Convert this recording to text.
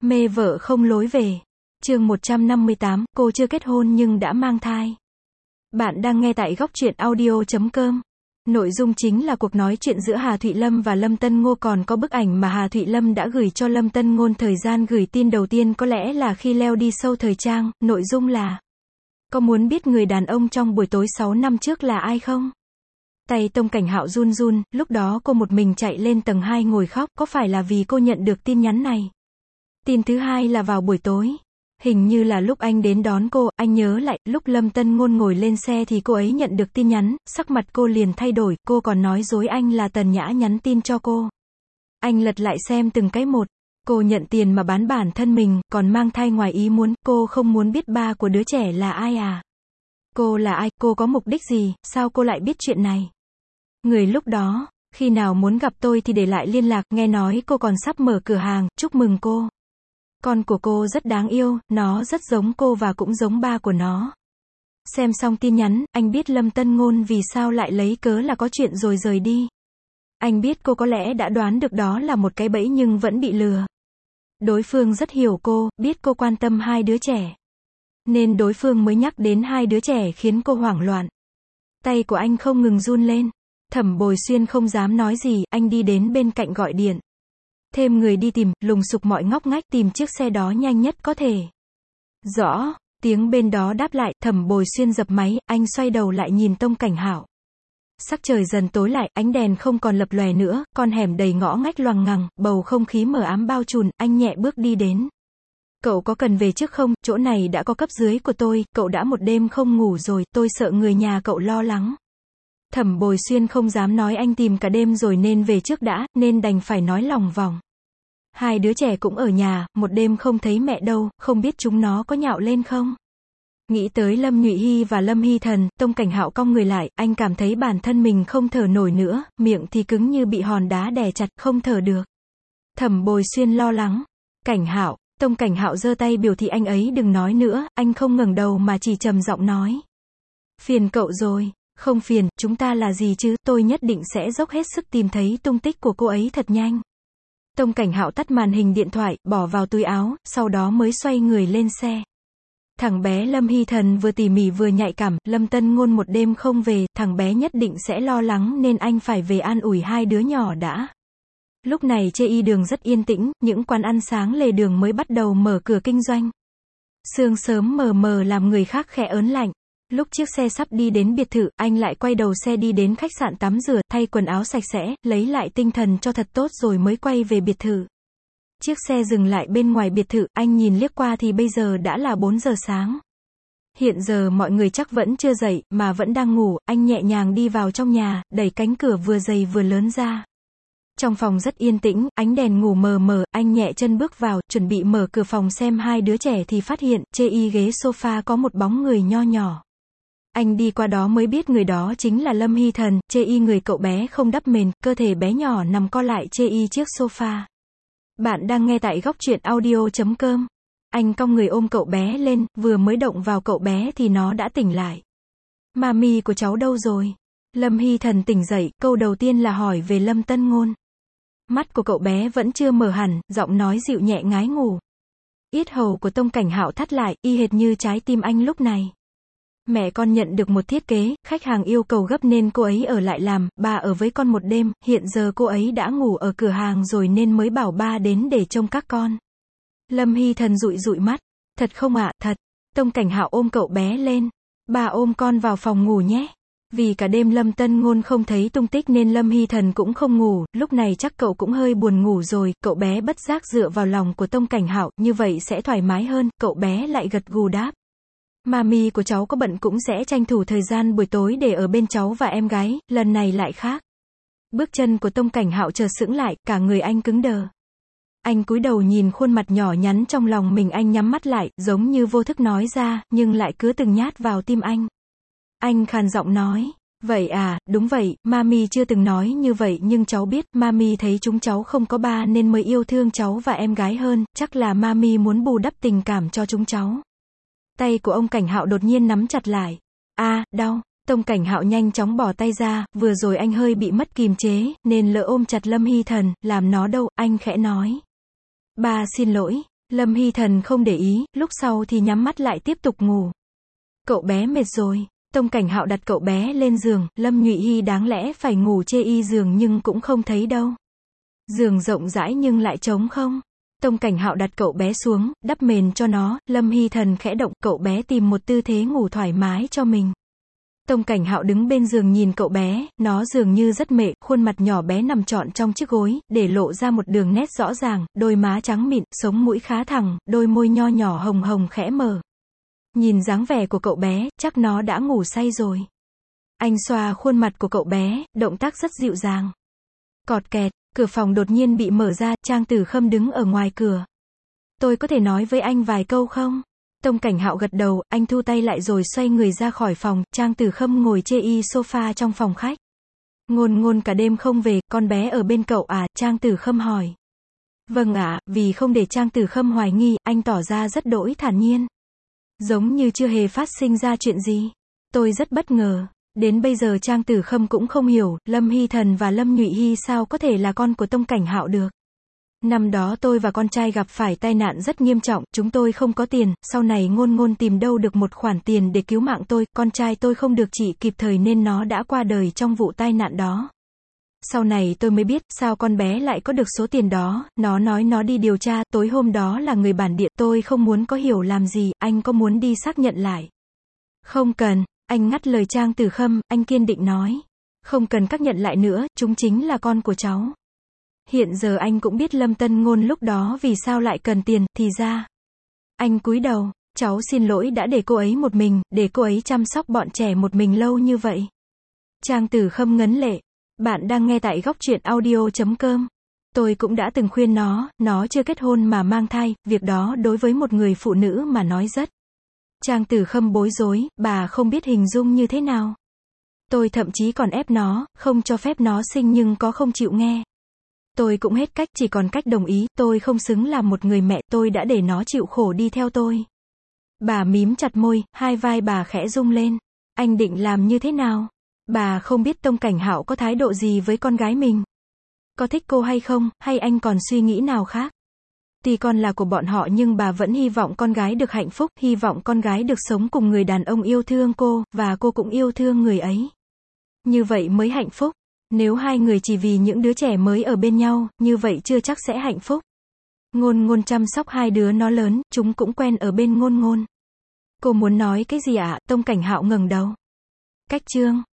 Mê vợ không lối về. Chương 158, cô chưa kết hôn nhưng đã mang thai. Bạn đang nghe tại góc truyện audio.com. Nội dung chính là cuộc nói chuyện giữa Hà Thụy Lâm và Lâm Tân Ngôn, còn có bức ảnh mà Hà Thụy Lâm đã gửi cho Lâm Tân Ngôn. Thời gian gửi tin đầu tiên có lẽ là khi leo đi sâu thời trang, nội dung là: có muốn biết người đàn ông trong buổi tối 6 năm trước là ai không? Tay Tông Cảnh Hạo run run, lúc đó cô một mình chạy lên tầng 2 ngồi khóc, có phải là vì cô nhận được tin nhắn này? Tin thứ hai là vào buổi tối. Hình như là lúc anh đến đón cô, anh nhớ lại, lúc Lâm Tân Ngôn ngồi lên xe thì cô ấy nhận được tin nhắn, sắc mặt cô liền thay đổi, cô còn nói dối anh là Tần Nhã nhắn tin cho cô. Anh lật lại xem từng cái một. Cô nhận tiền mà bán bản thân mình, còn mang thai ngoài ý muốn, cô không muốn biết ba của đứa trẻ là ai à? Cô là ai, cô có mục đích gì, sao cô lại biết chuyện này? Người lúc đó, khi nào muốn gặp tôi thì để lại liên lạc, nghe nói cô còn sắp mở cửa hàng, chúc mừng cô. Con của cô rất đáng yêu, nó rất giống cô và cũng giống ba của nó. Xem xong tin nhắn, anh biết Lâm Tân Ngôn vì sao lại lấy cớ là có chuyện rồi rời đi. Anh biết cô có lẽ đã đoán được đó là một cái bẫy nhưng vẫn bị lừa. Đối phương rất hiểu cô, biết cô quan tâm hai đứa trẻ. Nên đối phương mới nhắc đến hai đứa trẻ khiến cô hoảng loạn. Tay của anh không ngừng run lên. Thẩm Bồi Xuyên không dám nói gì, anh đi đến bên cạnh gọi điện. Thêm người đi tìm, lùng sục mọi ngóc ngách, tìm chiếc xe đó nhanh nhất có thể. Rõ, tiếng bên đó đáp lại, Thẩm Bồi Xuyên dập máy, anh xoay đầu lại nhìn Tông Cảnh Hạo. Sắc trời dần tối lại, ánh đèn không còn lập lòe nữa, con hẻm đầy ngõ ngách loằng ngằng, bầu không khí mờ ám bao trùm, anh nhẹ bước đi đến. Cậu có cần về trước không, chỗ này đã có cấp dưới của tôi, cậu đã một đêm không ngủ rồi, tôi sợ người nhà cậu lo lắng. Thẩm Bồi Xuyên không dám nói anh tìm cả đêm rồi nên về trước đã, nên đành phải nói lòng vòng. Hai đứa trẻ cũng ở nhà, một đêm không thấy mẹ đâu, không biết chúng nó có nhạo lên không? Nghĩ tới Lâm Nhụy Hy và Lâm Hy Thần, Tông Cảnh Hạo cong người lại, anh cảm thấy bản thân mình không thở nổi nữa, miệng thì cứng như bị hòn đá đè chặt, không thở được. Thẩm Bồi Xuyên lo lắng. Cảnh Hạo, Tông Cảnh Hạo giơ tay biểu thị anh ấy đừng nói nữa, anh không ngẩng đầu mà chỉ trầm giọng nói. Phiền cậu rồi. Không phiền, chúng ta là gì chứ, tôi nhất định sẽ dốc hết sức tìm thấy tung tích của cô ấy thật nhanh. Tông Cảnh Hạo tắt màn hình điện thoại, bỏ vào túi áo, sau đó mới xoay người lên xe. Thằng bé Lâm Hy Thần vừa tỉ mỉ vừa nhạy cảm, Lâm Tân Ngôn một đêm không về, thằng bé nhất định sẽ lo lắng nên anh phải về an ủi hai đứa nhỏ đã. Lúc này chê y đường rất yên tĩnh, những quán ăn sáng lề đường mới bắt đầu mở cửa kinh doanh. Sương sớm mờ mờ làm người khác khẽ ớn lạnh. Lúc chiếc xe sắp đi đến biệt thự, anh lại quay đầu xe đi đến khách sạn tắm rửa, thay quần áo sạch sẽ, lấy lại tinh thần cho thật tốt rồi mới quay về biệt thự. Chiếc xe dừng lại bên ngoài biệt thự, anh nhìn liếc qua thì bây giờ đã là 4 giờ sáng. Hiện giờ mọi người chắc vẫn chưa dậy, mà vẫn đang ngủ, anh nhẹ nhàng đi vào trong nhà, đẩy cánh cửa vừa dày vừa lớn ra. Trong phòng rất yên tĩnh, ánh đèn ngủ mờ mờ, anh nhẹ chân bước vào, chuẩn bị mở cửa phòng xem hai đứa trẻ thì phát hiện, chê y ghế sofa có một bóng người nho nhỏ. Anh đi qua đó mới biết người đó chính là Lâm Hy Thần, chê y người cậu bé không đắp mền, cơ thể bé nhỏ nằm co lại chê y chiếc sofa. Bạn đang nghe tại góc truyện audio.com. Anh cong người ôm cậu bé lên, vừa mới động vào cậu bé thì nó đã tỉnh lại. Mami của cháu đâu rồi? Lâm Hy Thần tỉnh dậy, câu đầu tiên là hỏi về Lâm Tân Ngôn. Mắt của cậu bé vẫn chưa mở hẳn, giọng nói dịu nhẹ ngái ngủ. Yết hầu của Tông Cảnh Hạo thắt lại, y hệt như trái tim anh lúc này. Mẹ con nhận được một thiết kế, khách hàng yêu cầu gấp nên cô ấy ở lại làm, ba ở với con một đêm, hiện giờ cô ấy đã ngủ ở cửa hàng rồi nên mới bảo ba đến để trông các con. Lâm Hy Thần dụi dụi mắt. Thật không ạ, thật. Tông Cảnh Hạo ôm cậu bé lên. Ba ôm con vào phòng ngủ nhé. Vì cả đêm Lâm Tân Ngôn không thấy tung tích nên Lâm Hy Thần cũng không ngủ, lúc này chắc cậu cũng hơi buồn ngủ rồi, cậu bé bất giác dựa vào lòng của Tông Cảnh Hạo, như vậy sẽ thoải mái hơn, cậu bé lại gật gù đáp. Mami của cháu có bận cũng sẽ tranh thủ thời gian buổi tối để ở bên cháu và em gái, lần này lại khác. Bước chân của Tông Cảnh Hạo chợt sững lại, cả người anh cứng đờ. Anh cúi đầu nhìn khuôn mặt nhỏ nhắn trong lòng mình, anh nhắm mắt lại, giống như vô thức nói ra, nhưng lại cứ từng nhát vào tim anh. Anh khàn giọng nói, vậy à, đúng vậy, Mami chưa từng nói như vậy nhưng cháu biết, Mami thấy chúng cháu không có ba nên mới yêu thương cháu và em gái hơn, chắc là Mami muốn bù đắp tình cảm cho chúng cháu. Tay của ông Cảnh Hạo đột nhiên nắm chặt lại. Đau. Tông Cảnh Hạo nhanh chóng bỏ tay ra, vừa rồi anh hơi bị mất kiềm chế, nên lỡ ôm chặt Lâm Hy Thần, làm nó đâu, anh khẽ nói. Ba xin lỗi. Lâm Hy Thần không để ý, lúc sau thì nhắm mắt lại tiếp tục ngủ. Cậu bé mệt rồi. Tông Cảnh Hạo đặt cậu bé lên giường, Lâm Nhụy Hy đáng lẽ phải ngủ chê y giường nhưng cũng không thấy đâu. Giường rộng rãi nhưng lại trống không. Tông Cảnh Hạo đặt cậu bé xuống, đắp mền cho nó, Lâm Hy Thần khẽ động, cậu bé tìm một tư thế ngủ thoải mái cho mình. Tông Cảnh Hạo đứng bên giường nhìn cậu bé, nó dường như rất mệt, khuôn mặt nhỏ bé nằm trọn trong chiếc gối, để lộ ra một đường nét rõ ràng, đôi má trắng mịn, sống mũi khá thẳng, đôi môi nho nhỏ hồng hồng khẽ mở. Nhìn dáng vẻ của cậu bé, chắc nó đã ngủ say rồi. Anh xoa khuôn mặt của cậu bé, động tác rất dịu dàng. Cọt kẹt, cửa phòng đột nhiên bị mở ra, Trang Tử Khâm đứng ở ngoài cửa. Tôi có thể nói với anh vài câu không? Tông Cảnh Hạo gật đầu, anh thu tay lại rồi xoay người ra khỏi phòng, Trang Tử Khâm ngồi chê y sofa trong phòng khách. Ngôn Ngôn cả đêm không về, con bé ở bên cậu à, Trang Tử Khâm hỏi. Vâng ạ, vì không để Trang Tử Khâm hoài nghi, anh tỏ ra rất đỗi thản nhiên. Giống như chưa hề phát sinh ra chuyện gì. Tôi rất bất ngờ. Đến bây giờ Trang Tử Khâm cũng không hiểu, Lâm Hy Thần và Lâm Nhụy Hy sao có thể là con của Tông Cảnh Hạo được. Năm đó tôi và con trai gặp phải tai nạn rất nghiêm trọng, chúng tôi không có tiền, sau này Ngôn Ngôn tìm đâu được một khoản tiền để cứu mạng tôi, con trai tôi không được trị kịp thời nên nó đã qua đời trong vụ tai nạn đó. Sau này tôi mới biết, sao con bé lại có được số tiền đó, nó nói nó đi điều tra, tối hôm đó là người bản địa, tôi không muốn có hiểu làm gì, anh có muốn đi xác nhận lại? Không cần, anh ngắt lời Trang Tử Khâm, anh kiên định nói. Không cần xác nhận lại nữa, chúng chính là con của cháu. Hiện giờ anh cũng biết Lâm Tân Ngôn lúc đó vì sao lại cần tiền, thì ra. Anh cúi đầu, cháu xin lỗi đã để cô ấy một mình, để cô ấy chăm sóc bọn trẻ một mình lâu như vậy. Trang Tử Khâm ngấn lệ. Bạn đang nghe tại góc truyện audio.com. Tôi cũng đã từng khuyên nó chưa kết hôn mà mang thai, việc đó đối với một người phụ nữ mà nói rất. Trang Tử Khâm bối rối, bà không biết hình dung như thế nào. Tôi thậm chí còn ép nó, không cho phép nó sinh nhưng có không chịu nghe. Tôi cũng hết cách, chỉ còn cách đồng ý, tôi không xứng làm một người mẹ, tôi đã để nó chịu khổ đi theo tôi. Bà mím chặt môi, hai vai bà khẽ rung lên. Anh định làm như thế nào? Bà không biết Tông Cảnh Hạo có thái độ gì với con gái mình. Có thích cô hay không, hay anh còn suy nghĩ nào khác? Tuy con là của bọn họ nhưng bà vẫn hy vọng con gái được hạnh phúc, hy vọng con gái được sống cùng người đàn ông yêu thương cô, và cô cũng yêu thương người ấy. Như vậy mới hạnh phúc. Nếu hai người chỉ vì những đứa trẻ mới ở bên nhau, như vậy chưa chắc sẽ hạnh phúc. Ngôn Ngôn chăm sóc hai đứa nó lớn, chúng cũng quen ở bên Ngôn Ngôn. Cô muốn nói cái gì ạ? Tông Cảnh Hạo ngẩng đầu. Cách chương